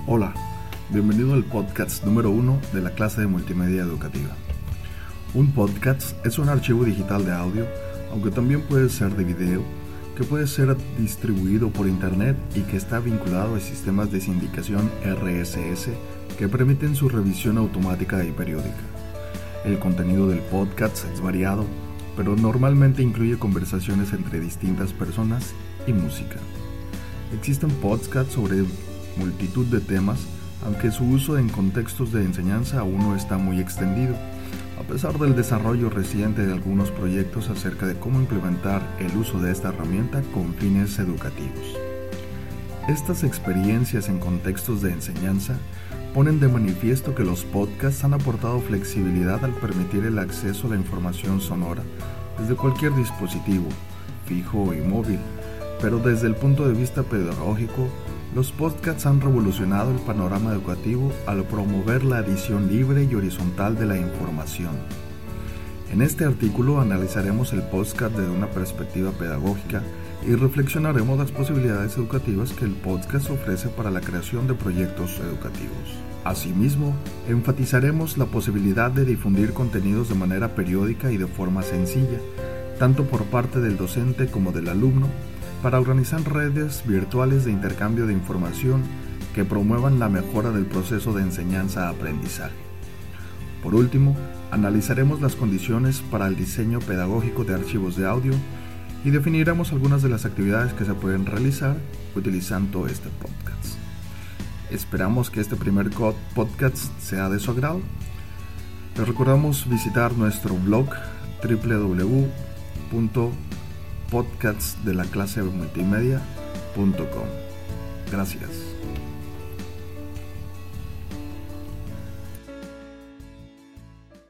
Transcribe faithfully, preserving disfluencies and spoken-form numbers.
Hola, bienvenido al podcast número uno de la clase de multimedia educativa. Un podcast es un archivo digital de audio, aunque también puede ser de video, que puede ser distribuido por internet y que está vinculado a sistemas de sindicación R S S que permiten su revisión automática y periódica. El contenido del podcast es variado, pero normalmente incluye conversaciones entre distintas personas y música. Existen podcasts sobre multitud de temas, aunque su uso en contextos de enseñanza aún no está muy extendido, a pesar del desarrollo reciente de algunos proyectos acerca de cómo implementar el uso de esta herramienta con fines educativos. Estas experiencias en contextos de enseñanza ponen de manifiesto que los podcasts han aportado flexibilidad al permitir el acceso a la información sonora desde cualquier dispositivo, fijo y móvil, pero desde el punto de vista pedagógico, los podcasts han revolucionado el panorama educativo al promover la adición libre y horizontal de la información. En este artículo analizaremos el podcast desde una perspectiva pedagógica y reflexionaremos las posibilidades educativas que el podcast ofrece para la creación de proyectos educativos. Asimismo, enfatizaremos la posibilidad de difundir contenidos de manera periódica y de forma sencilla, tanto por parte del docente como del alumno, para organizar redes virtuales de intercambio de información que promuevan la mejora del proceso de enseñanza-aprendizaje. Por último, analizaremos las condiciones para el diseño pedagógico de archivos de audio y definiremos algunas de las actividades que se pueden realizar utilizando este podcast. Esperamos que este primer podcast sea de su agrado. Les recordamos visitar nuestro blog doble u doble u doble u punto podcasts de la clase multimedia punto com. Gracias.